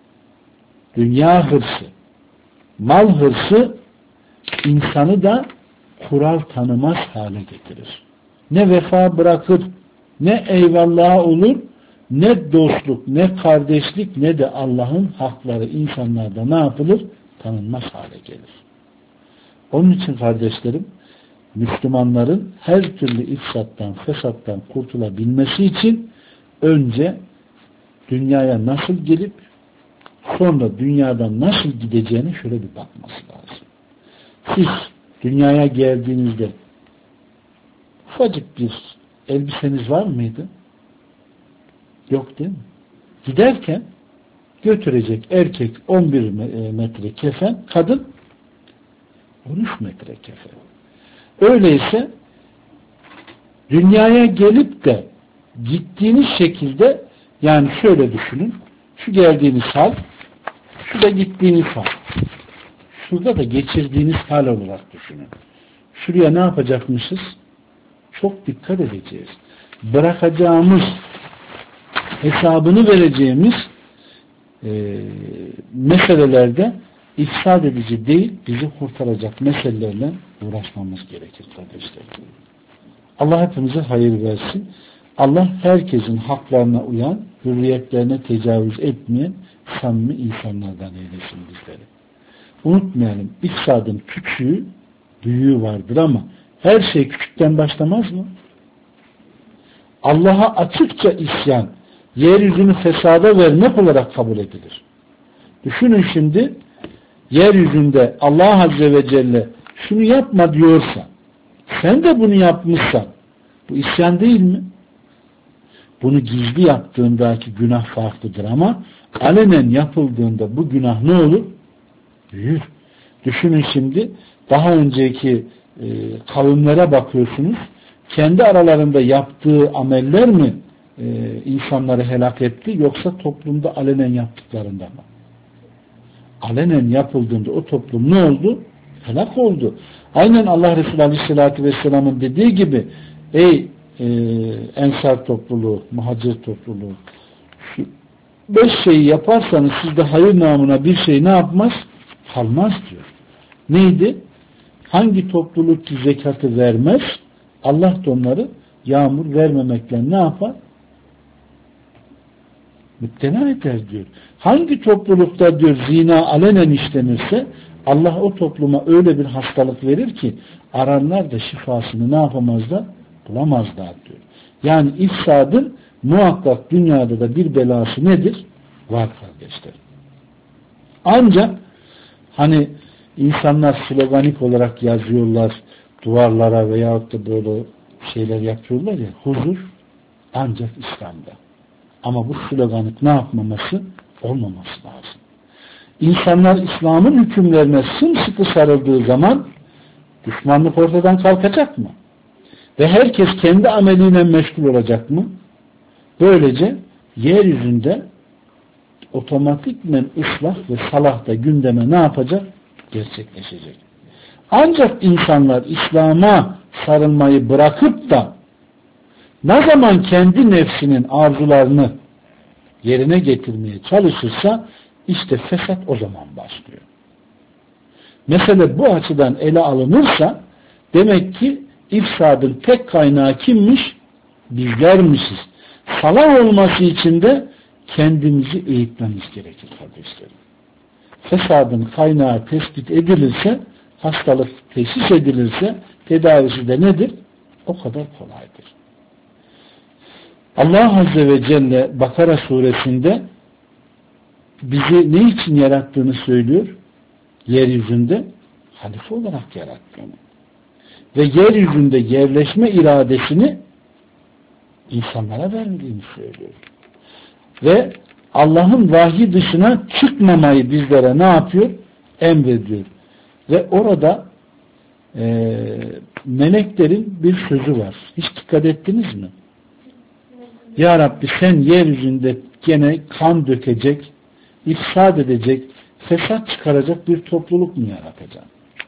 dünya hırsı, mal hırsı insanı da kural tanımaz hale getirir. Ne vefa bırakır, ne eyvallah olur, ne dostluk, ne kardeşlik, ne de Allah'ın hakları insanlarda ne yapılır? Tanınmaz hale gelir. Onun için kardeşlerim, Müslümanların her türlü ifsattan, fesattan kurtulabilmesi için önce dünyaya nasıl gelip sonra dünyadan nasıl gideceğine şöyle bir bakması lazım. Siz dünyaya geldiğinizde ufacık bir elbiseniz var mıydı? Yok değil mi? Giderken götürecek erkek 11 metre kefen, kadın 13 metre kefen. Öyleyse dünyaya gelip de gittiğiniz şekilde, yani şöyle düşünün, şu geldiğiniz hal, şu da gittiğiniz hal. Şurada da geçirdiğiniz hal olarak düşünün. Şuraya ne yapacakmışız? Çok dikkat edeceğiz. Bırakacağımız, hesabını vereceğimiz meselelerde ifsad edici değil, bizi kurtaracak meselelerle uğraşmamız gerekir kardeşler. Allah hepimize hayır versin. Allah herkesin haklarına uyan, hürriyetlerine tecavüz etmeyen samimi insanlardan eylesin bizleri. Unutmayalım, ifsadın küçüğü, büyüğü vardır ama her şey küçükten başlamaz mı? Allah'a açıkça isyan, yeryüzünü fesada vermek olarak kabul edilir. Düşünün şimdi, yeryüzünde Allah Azze ve Celle şunu yapma diyorsa, sen de bunu yapmışsan, bu isyan değil mi? Bunu gizli yaptığındaki günah farklıdır ama alenen yapıldığında bu günah ne olur? Büyür. Düşünün şimdi, daha önceki kavimlere bakıyorsunuz, kendi aralarında yaptığı ameller mi insanları helak etti, yoksa toplumda alenen yaptıklarında mı? Alenen yapıldığında o toplum ne oldu? Helak oldu. Aynen Allah Resulü Aleyhisselatü Vesselam'ın dediği gibi, ey Ensar topluluğu, Muhacir topluluğu, şu 5 şeyi yaparsanız sizde hayır namına bir şey ne yapmaz? Kalmaz diyor. Neydi? Hangi topluluk ki zekatı vermez, Allah da onları yağmur vermemekle ne yapar? Müptela eder diyor. Hangi toplulukta diyor zina alenen işlenirse Allah o topluma öyle bir hastalık verir ki aranlar da şifasını ne yapamazlar? Bulamazlar diyor. Yani ifsadın muhakkak dünyada da bir belası nedir? Var kardeşler. Ancak hani insanlar sloganik olarak yazıyorlar duvarlara veyahut da böyle şeyler yapıyorlar ya, huzur ancak İslam'da. Ama bu sloganik ne yapmaması? Olmaması lazım. İnsanlar İslam'ın hükümlerine sımsıkı sarıldığı zaman düşmanlık ortadan kalkacak mı? Ve herkes kendi ameliyle meşgul olacak mı? Böylece yeryüzünde otomatikmen ıslah ve salah da gündeme ne yapacak? Gerçekleşecek. Ancak insanlar İslam'a sarılmayı bırakıp da ne zaman kendi nefsinin arzularını yerine getirmeye çalışırsa işte fesat o zaman başlıyor. Mesele bu açıdan ele alınırsa demek ki ifsadın tek kaynağı kimmiş? Bizlermişiz. Salah olması için de kendimizi eğitmemiz gerekir kardeşlerim. Fesadın kaynağı tespit edilirse, hastalık teşhis edilirse tedavisi de nedir? O kadar kolaydır. Allah Azze ve Celle Bakara suresinde bizi ne için yarattığını söylüyor? Yeryüzünde halife olarak yarattığını. Ve yeryüzünde yerleşme iradesini insanlara verdiğini söylüyor. Ve Allah'ın vahyi dışına çıkmamayı bizlere ne yapıyor? Emrediyor. Ve orada meleklerin bir sözü var. Hiç dikkat ettiniz mi? Ya Rabbi sen yeryüzünde gene kan dökecek, ifsad edecek, fesat çıkaracak bir topluluk mu yaratacaksın?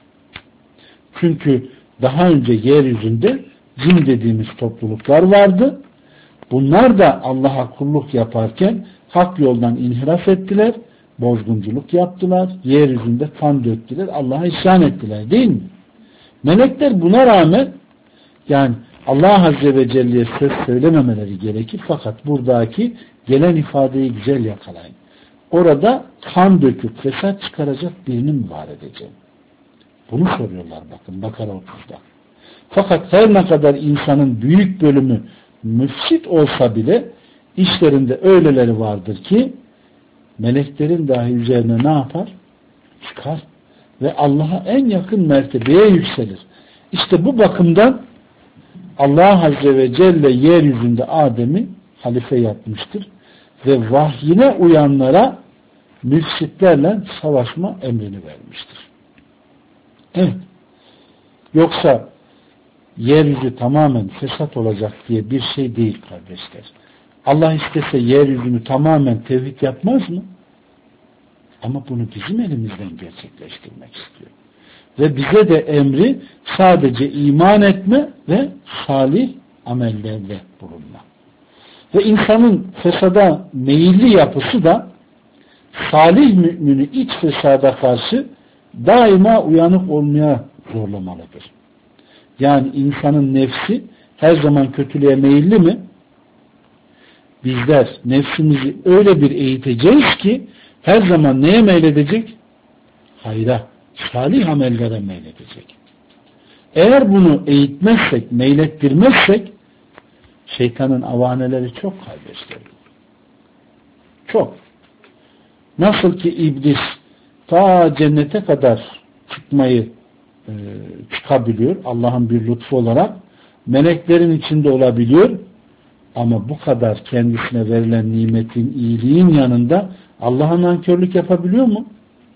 Çünkü daha önce yeryüzünde cin dediğimiz topluluklar vardı. Bunlar da Allah'a kulluk yaparken hak yoldan inhiraf ettiler, bozgunculuk yaptılar, yeryüzünde kan döktüler, Allah'a isyan ettiler değil mi? Melekler buna rağmen yani Allah Azze ve Celle'ye söz söylememeleri gerekir fakat buradaki gelen ifadeyi güzel yakalayın. Orada kan döküp fesat çıkaracak birini mi var edeceğim? Bunu soruyorlar bakın Bakara 30'da. Fakat her ne kadar insanın büyük bölümü müfsit olsa bile işlerinde öyleleri vardır ki meleklerin dahi üzerine ne yapar? Çıkar. Ve Allah'a en yakın mertebeye yükselir. İşte bu bakımdan Allah Azze ve Celle yeryüzünde Adem'i halife yapmıştır. Ve vahyine uyanlara müfsitlerle savaşma emrini vermiştir. Evet. Yoksa yeryüzü tamamen fesat olacak diye bir şey değil kardeşler. Allah istese yeryüzünü tamamen tevhid yapmaz mı? Ama bunu bizim elimizden gerçekleştirmek istiyor. Ve bize de emri sadece iman etme ve salih amellerle bulunma. Ve insanın fesada meyilli yapısı da salih mümini iç fesada karşı daima uyanık olmaya zorlamalıdır. Yani insanın nefsi her zaman kötülüğe meyilli mi? Bizler nefsimizi öyle bir eğiteceğiz ki her zaman neye meyledecek? Hayra, salih amellere meyledecek. Eğer bunu eğitmezsek, meylettirmezsek şeytanın avaneleri çok kardeşlerim. Çok. Nasıl ki iblis ta cennete kadar çıkmayı çıkabiliyor Allah'ın bir lütfu olarak meleklerin içinde olabiliyor ama bu kadar kendisine verilen nimetin, iyiliğin yanında Allah'a nankörlük yapabiliyor mu?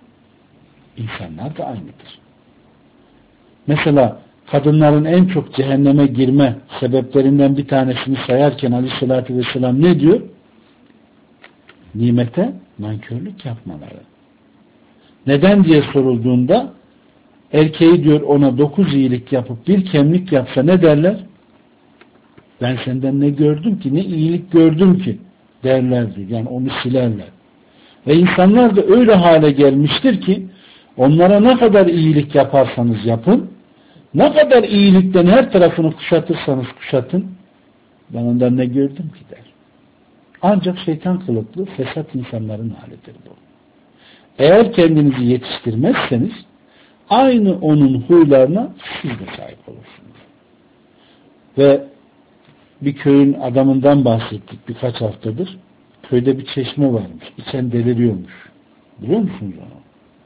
İnsanlar da aynıdır. Mesela kadınların en çok cehenneme girme sebeplerinden bir tanesini sayarken Aleyhisselatü Vesselam ne diyor? Nimete nankörlük yapmaları. Neden diye sorulduğunda erkeği diyor ona 9 iyilik yapıp bir kemlik yapsa ne derler? Ben senden ne gördüm ki, ne iyilik gördüm ki derler diyor. Yani onu silerler. Ve insanlar da öyle hale gelmiştir ki onlara ne kadar iyilik yaparsanız yapın, ne kadar iyilikten her tarafını kuşatırsanız kuşatın, ben ondan ne gördüm ki der. Ancak şeytan kılıklı fesat insanların halidir bu. Eğer kendinizi yetiştirmezseniz aynı onun huylarına siz de sahip olursunuz. Ve bir köyün adamından bahsettik birkaç haftadır. Köyde bir çeşme varmış. İçen deliriyormuş. Biliyor musunuz onu?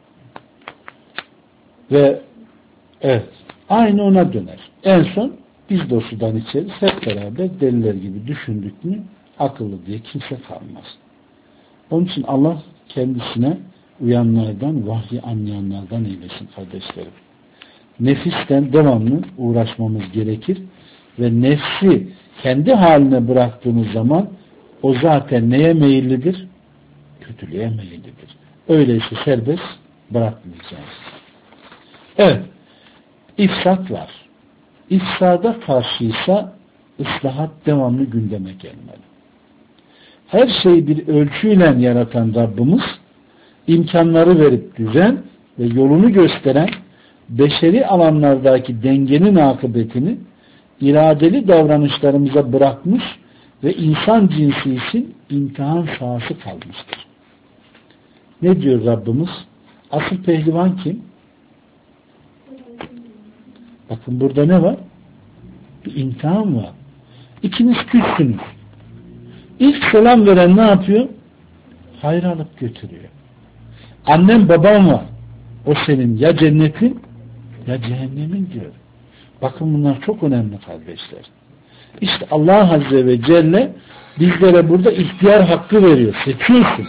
Ve evet, aynı ona döner. En son biz de o sudan içeriz. Hep beraber deliler gibi düşündük mü akıllı diye kimse kalmaz. Onun için Allah kendisine uyanlardan, vahyi anlayanlardan eylesin kardeşlerim. Nefisten devamlı uğraşmamız gerekir. ve nefsi kendi haline bıraktığınız zaman o zaten neye meyillidir? Kötülüğe meyillidir. Öyleyse serbest bırakmayacağız. Evet. İfsat var. İfsada karşıysa ıslahat devamlı gündeme gelmeli. Her şeyi bir ölçüyle yaratan Rabbimiz imkanları verip düzen ve yolunu gösteren beşeri alanlardaki dengenin akıbetini iradeli davranışlarımıza bırakmış ve insan cinsi için imtihan sahası kalmıştır. Ne diyor Rabbimiz? Asıl pehlivan kim? Bakın burada ne var? Bir imtihan var. İkiniz küssünüz. İlk selam veren ne yapıyor? Hayır alıp götürüyor. Annem babam var. O senin ya cennetin ya cehennemin diyor. Bakın bunlar çok önemli kardeşler. İşte Allah Azze ve Celle bizlere burada ihtiyar hakkı veriyor. Seçiyorsun.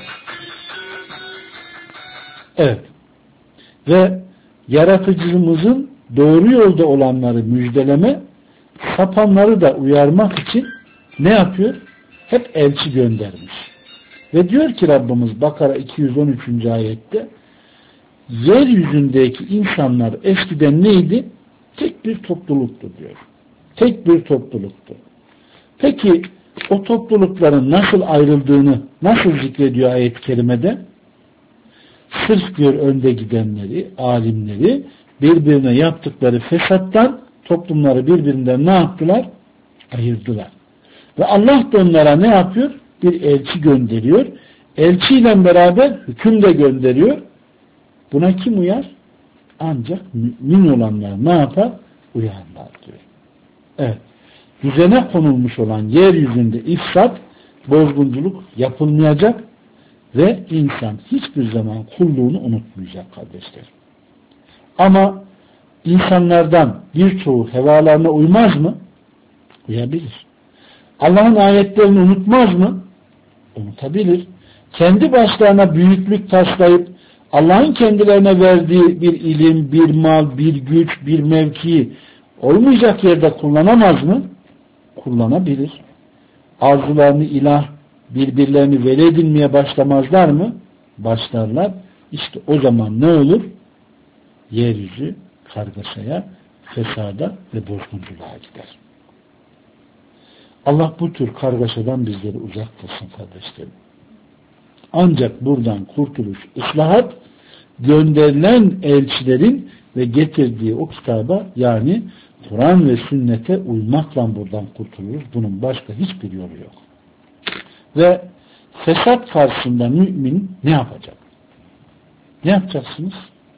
Evet. Ve yaratıcımızın doğru yolda olanları müjdeleme, sapanları da uyarmak için ne yapıyor? Hep elçi göndermiş. Ve diyor ki Rabbimiz Bakara 213. ayette yeryüzündeki insanlar eskiden neydi? Tek bir topluluktu diyor. Tek bir topluluktu. Peki o toplulukların nasıl ayrıldığını nasıl zikrediyor ayet-i kerimede? Sırf diyor önde gidenleri, alimleri birbirine yaptıkları fesattan toplumları birbirinden ne yaptılar? Ayırdılar. Ve Allah da onlara ne yapıyor? Bir elçi gönderiyor. Elçiyle beraber hüküm de gönderiyor. Buna kim uyar? Ancak mümin olanlar ne yapar? Uyanlar diyor. Evet. Düzene konulmuş olan yeryüzünde ifsat, bozgunculuk yapılmayacak ve insan hiçbir zaman kulluğunu unutmayacak kardeşler. Ama insanlardan birçoğu hevalarına uymaz mı? Uyabilir. Allah'ın ayetlerini unutmaz mı? Unutabilir. Kendi başlarına büyüklük taslayıp Allah'ın kendilerine verdiği bir ilim, bir mal, bir güç, bir mevkiyi olmayacak yerde kullanamaz mı? Kullanabilir. Arzularını ilah, birbirlerini veli edinmeye başlamazlar mı? Başlarlar. İşte o zaman ne olur? Yeryüzü kargaşaya, fesada ve bozgunculuğa gider. Allah bu tür kargaşadan bizleri uzak kılsın kardeşlerim. Ancak buradan kurtuluş, ıslahat gönderilen elçilerin ve getirdiği o kitaba yani Kur'an ve sünnete uymakla buradan kurtuluruz. Bunun başka hiçbir yolu yok. Ve fesat karşısında mümin ne yapacak? Ne yapacaksınız?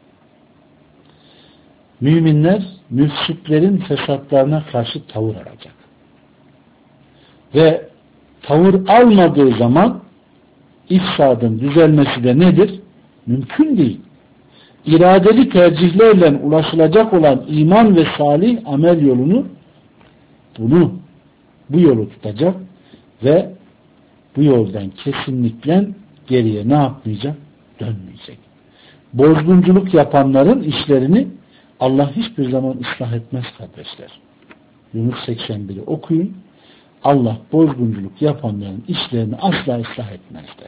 Müminler müfsitlerin fesatlarına karşı tavır alacak. Ve tavır almadığı zaman ifsadın düzelmesi de nedir? Mümkün değil. İradeli tercihlerle ulaşılacak olan iman ve salih amel yolunu bu yolu tutacak ve bu yoldan kesinlikle geriye ne yapmayacak? Dönmeyecek. Bozgunculuk yapanların işlerini Allah hiçbir zaman ıslah etmez kardeşler. Yunus 81'i okuyun. Allah bozgunculuk yapanların işlerini asla ıslah etmezler.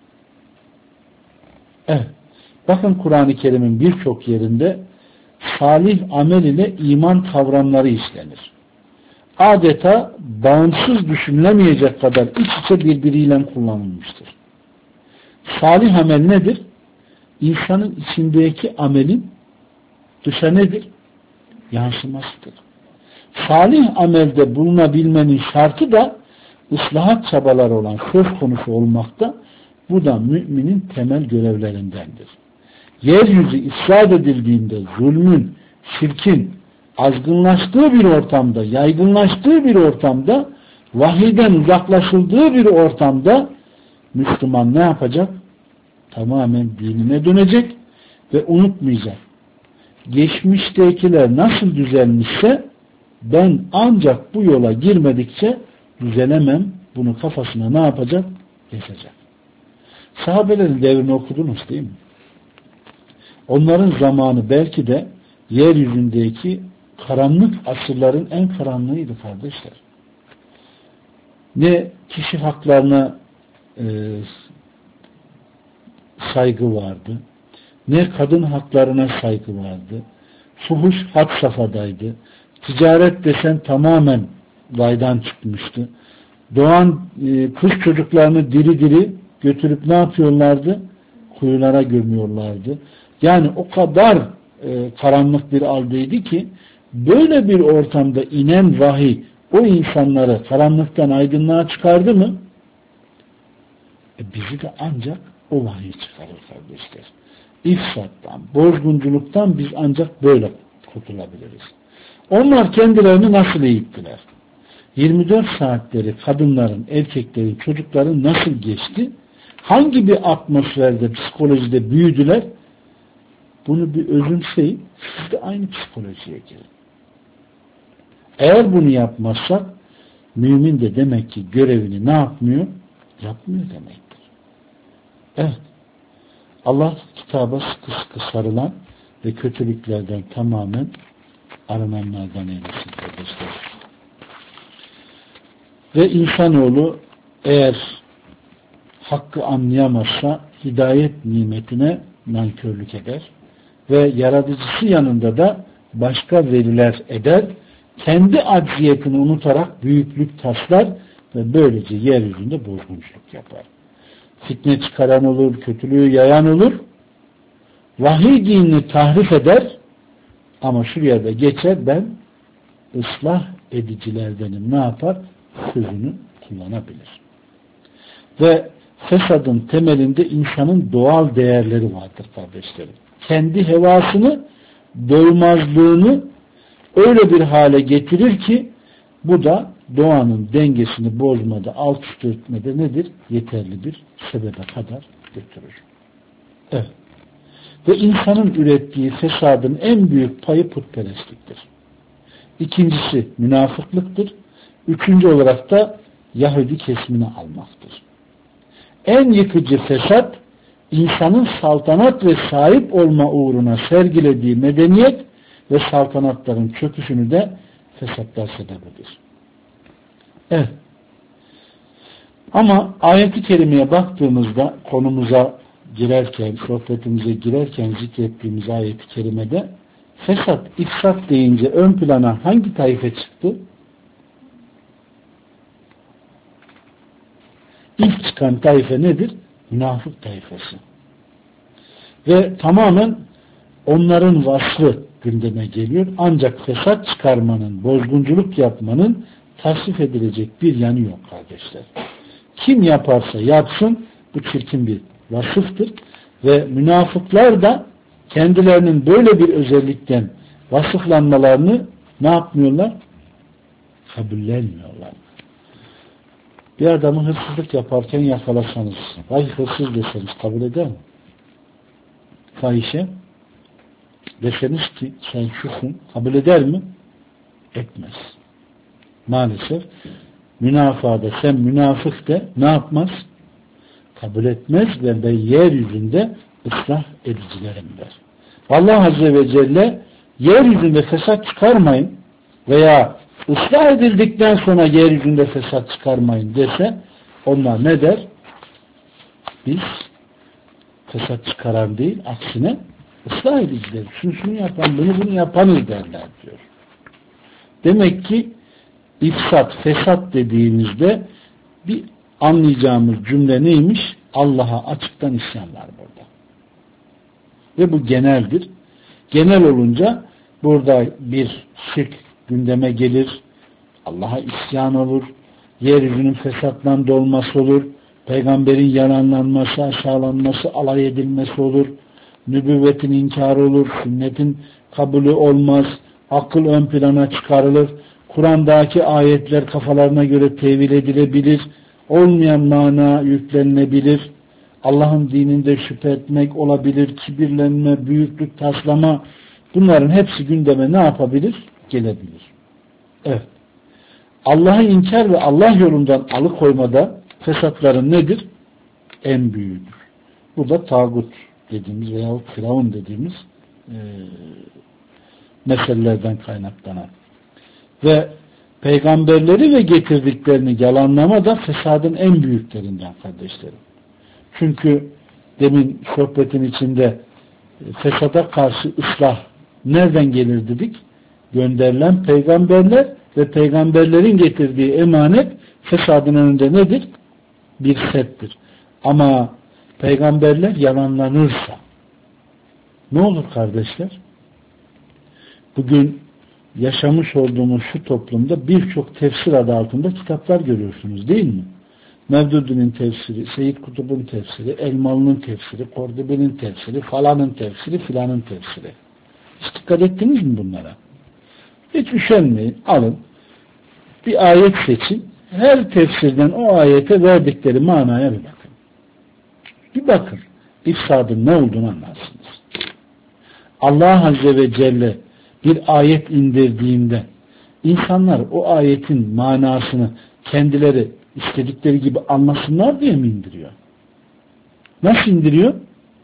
Evet. Bakın Kur'an-ı Kerim'in birçok yerinde salih amel ile iman kavramları işlenir. Adeta bağımsız düşünülemeyecek kadar iç içe birbiriyle kullanılmıştır. Salih amel nedir? İnsanın içindeki amelin dışa nedir? Yansımasıdır. Salih amelde bulunabilmenin şartı da ıslahat çabaları olan söz konusu olmakta. Bu da müminin temel görevlerindendir. Yeryüzü ifsad edildiğinde zulmün, şirkin azgınlaştığı bir ortamda, yaygınlaştığı bir ortamda, vahiyden uzaklaşıldığı bir ortamda Müslüman ne yapacak? Tamamen dinine dönecek ve unutmayacak. Geçmiştekiler nasıl düzelmişse ben ancak bu yola girmedikçe düzelemem. Bunu kafasına ne yapacak? Geçecek. Sahabelerin devrini okudunuz değil mi? Onların zamanı belki de yeryüzündeki karanlık asırların en karanlığıydı kardeşler. Ne kişi haklarına saygı vardı, ne kadın haklarına saygı vardı. Fuhuş had safhadaydı. Ticaret desen tamamen raydan çıkmıştı. Doğan kız çocuklarını diri diri götürüp ne yapıyorlardı? Kuyulara gömüyorlardı. Yani o kadar karanlık bir aldeydi ki böyle bir ortamda inen vahiy o insanları karanlıktan aydınlığa çıkardı mı? Bizi de ancak o vahiy çıkarır kardeşler. İfsattan, bozgunculuktan biz ancak böyle kurtulabiliriz. Onlar kendilerini nasıl eğittiler? 24 saatleri kadınların, erkeklerin, çocukların nasıl geçti? Hangi bir atmosferde, psikolojide büyüdüler? Bunu bir özümseyin, siz de aynı psikolojiye girin. Eğer bunu yapmazsak, mümin de demek ki görevini ne yapmıyor? Yapmıyor demektir. Evet. Allah kitaba sıkı sıkı sarılan ve kötülüklerden tamamen arınanlardan eylesin kardeşler. Ve insanoğlu eğer hakkı anlayamazsa hidayet nimetine nankörlük eder ve yaratıcısı yanında da başka veliler eder, kendi acziyetini unutarak büyüklük taslar ve böylece yeryüzünde bozgunculuk yapar. Fitne çıkaran olur, kötülüğü yayan olur, vahiy dinini tahrif eder ama şuraya da geçer, ben ıslah edicilerdenim, ne yapar? Sözünü kullanabilir. Ve fesadın temelinde insanın doğal değerleri vardır kardeşlerim. Kendi hevasını, doymazlığını öyle bir hale getirir ki bu da doğanın dengesini bozmada, alt üst etmede nedir? Yeterli bir sebebe kadar götürür. Evet. Ve insanın ürettiği fesadın en büyük payı putperestliktir. İkincisi münafıklıktır. Üçüncü olarak da Yahudi kesimini almaktır. En yıkıcı fesat, insanın saltanat ve sahip olma uğruna sergilediği medeniyet ve saltanatların çöküşünü de fesatlar sebebidir. Evet. Ama ayet-i kerimeye baktığımızda konumuza girerken, sohbetimize girerken zikrettiğimiz ayet-i kerimede fesat, ifsat deyince ön plana hangi taife çıktı? İlk çıkan taife nedir? Münafık taifesi. Ve tamamen onların vasfı gündeme geliyor. Ancak fesat çıkarmanın, bozgunculuk yapmanın tasvip edilecek bir yanı yok kardeşler. Kim yaparsa yapsın bu çirkin bir vasıftır. Ve münafıklar da kendilerinin böyle bir özellikten vasıflanmalarını ne yapmıyorlar? Kabullenmiyorlar. Bir adamı hırsızlık yaparken yakalasanız, vay hırsız deseniz kabul eder mi? Fahişe deseniz ki sen şusun, kabul eder mi? Etmez. Maalesef münafığa da sen münafık de ne yapmaz? Kabul etmez ve ben yeryüzünde ıslah edicilerim der. Allah Azze ve Celle yeryüzünde fesat çıkarmayın veya ıslah edildikten sonra yeryüzünde fesat çıkarmayın dese onlar ne der? Biz fesat çıkaran değil, aksine ıslah ediciler, şunu yapan, bunu yapanız derler diyor. Demek ki ifsat, fesat dediğimizde bir anlayacağımız cümle neymiş? Allah'a açıktan isyanlar burada. Ve bu geneldir. Genel olunca burada bir şirk gündeme gelir, Allah'a isyan olur, yeryüzünün fesattan dolması olur, peygamberin yalanlanması, aşağılanması, alay edilmesi olur, nübüvvetin inkarı olur, sünnetin kabulü olmaz, akıl ön plana çıkarılır, Kur'an'daki ayetler kafalarına göre tevil edilebilir, olmayan mana yüklenilebilir, Allah'ın dininde şüphe etmek olabilir, kibirlenme, büyüklük, taslama, bunların hepsi gündeme ne yapabilir? Gelebilir. Evet. Allah'ı inkar ve Allah yolundan alıkoymada fesatların nedir? En büyüğüdür. Bu da tağut dediğimiz veyahut firavun dediğimiz meselelerden kaynaklanan. Ve peygamberleri ve getirdiklerini yalanlama da fesadın en büyüklerinden kardeşlerim. Çünkü demin sohbetin içinde fesada karşı ıslah nereden gelir dedik? Gönderilen peygamberler ve peygamberlerin getirdiği emanet fesadın önünde nedir? Bir settir. Ama peygamberler yalanlanırsa ne olur kardeşler? Bugün yaşamış olduğumuz şu toplumda birçok tefsir adı altında kitaplar görüyorsunuz değil mi? Mevdudi'nin tefsiri, Seyyid Kutub'un tefsiri, Elmalı'nın tefsiri, Kordobi'nin tefsiri, falanın tefsiri, filanın tefsiri. Hiç dikkat ettiniz mi bunlara? Hiç üşenmeyin, alın. Bir ayet seçin. Her tefsirden o ayete verdikleri manaya bir bakın. Bir bakın. İfsadın ne olduğunu anlarsınız. Allah Azze ve Celle bir ayet indirdiğinde insanlar o ayetin manasını kendileri istedikleri gibi anlasınlar diye mi indiriyor? Nasıl indiriyor?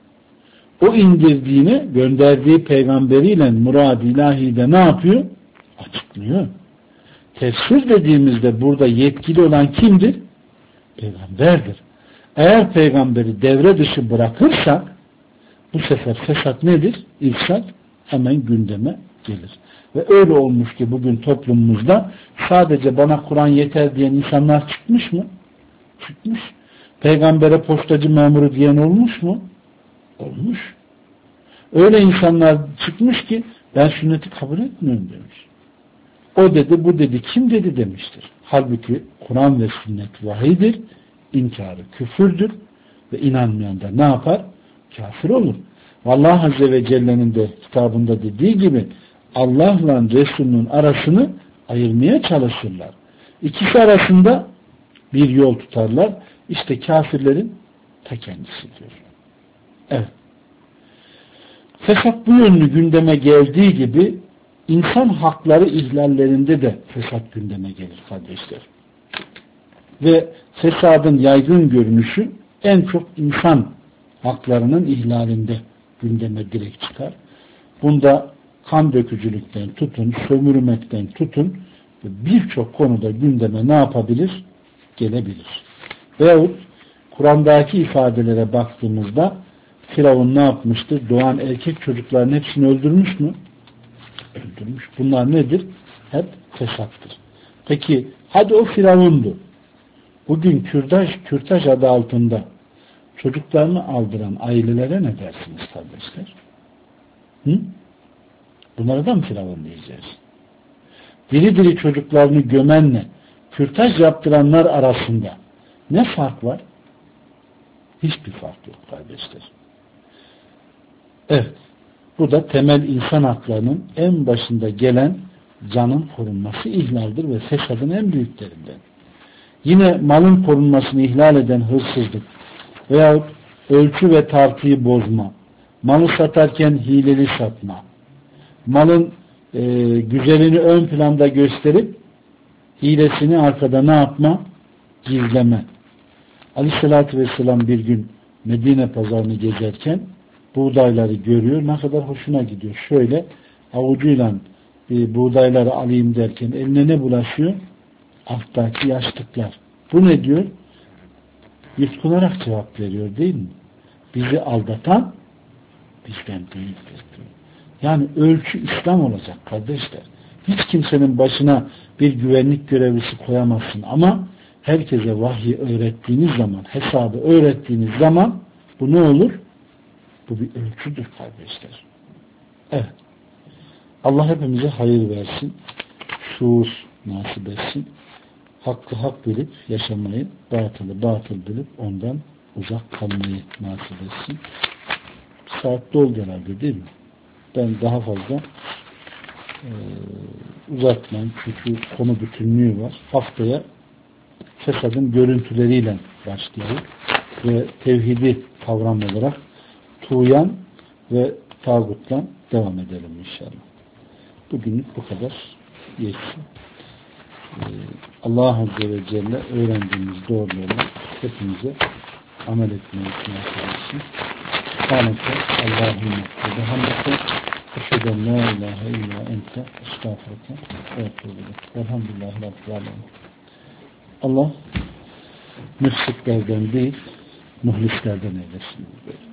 O indirdiğini gönderdiği peygamberiyle murad-ı ilahide ne yapıyor? Açıklıyor. Tefsir dediğimizde burada yetkili olan kimdir? Peygamberdir. Eğer peygamberi devre dışı bırakırsak bu sefer fesat nedir? İfsad hemen gündeme gelir. Ve öyle olmuş ki bugün toplumumuzda sadece bana Kur'an yeter diyen insanlar çıkmış mı? Çıkmış. Peygambere postacı memuru diyen olmuş mu? Olmuş. Öyle insanlar çıkmış ki ben sünneti kabul etmiyorum demiş. O dedi, bu dedi, kim dedi demiştir. Halbuki Kur'an ve sünnet vahidir, inkarı küfürdür ve inanmayan da ne yapar? Kafir olur. Vallahi Azze ve Celle'nin de kitabında dediği gibi Allah'la Resul'ün arasını ayırmaya çalışırlar. İkisi arasında bir yol tutarlar. İşte kafirlerin ta kendisidir. Evet. Fesat bu yönlü gündeme geldiği gibi insan hakları ihlallerinde de fesat gündeme gelir kardeşler. Ve fesadın yaygın görünüşü en çok insan haklarının ihlalinde gündeme direkt çıkar. Bunda kan dökücülükten tutun, sömürmekten tutun birçok konuda gündeme ne yapabilir? Gelebilir. Veyahut Kur'an'daki ifadelere baktığımızda Firavun ne yapmıştır? Doğan erkek çocukların hepsini öldürmüş mü? Öldürmüş. Bunlar nedir? Hep fesattır. Peki hadi o Firavundu. Bugün kürtaj adı altında çocuklarını aldıran ailelere ne dersiniz kardeşler? Hı? Bunlara da mı Firavun diyeceğiz? Diri diri çocuklarını gömenle kürtaj yaptıranlar arasında ne fark var? Hiçbir fark yok kardeşler. Evet. Bu da temel insan haklarının en başında gelen canın korunması ihlaldir ve fesadın en büyüklerinden. Yine malın korunmasını ihlal eden hırsızlık veyahut ölçü ve tartıyı bozma, malı satarken hileli satma, malın güzelini ön planda gösterip hilesini arkada ne yapma? Gizleme. Aleyhissalatü vesselam bir gün Medine pazarını gezerken buğdayları görüyor. Ne kadar hoşuna gidiyor. Şöyle avucuyla buğdayları alayım derken eline ne bulaşıyor? Alttaki yaşlıklar. Bu ne diyor? Yutkunarak cevap veriyor değil mi? Bizi aldatan bizden değildir diyor. Yani ölçü İslam olacak kardeşler. Hiç kimsenin başına bir güvenlik görevlisi koyamazsın ama herkese vahyi öğrettiğiniz zaman, hesabı öğrettiğiniz zaman bu ne olur? Bu bir ölçüdür kardeşler. Evet. Allah hepimize hayır versin. Şuur nasip etsin. Hakkı hak bilip yaşamayı, batılı batıl bilip ondan uzak kalmayı nasip etsin. Saat doldu herhalde değil mi? Ben daha fazla uzatmayayım. Çünkü konu bütünlüğü var. Haftaya fesadın görüntüleriyle başlayalım. Ve tevhidi kavram olarak tuğyan ve tağutla devam edelim inşallah. Bugünlük bu kadar yetsin. Allah Azze ve Celle öğrendiğimiz doğrularla hepimize amel etmeyi nasip etsin. Allahümme ve hamdülillah. Eşheden la ilahe illa ente estağfurullah ve etûbü ileyk. Elhamdülillahi Rabbil alemin. Allah müfsitlerden değil, muhlislerden eylesin.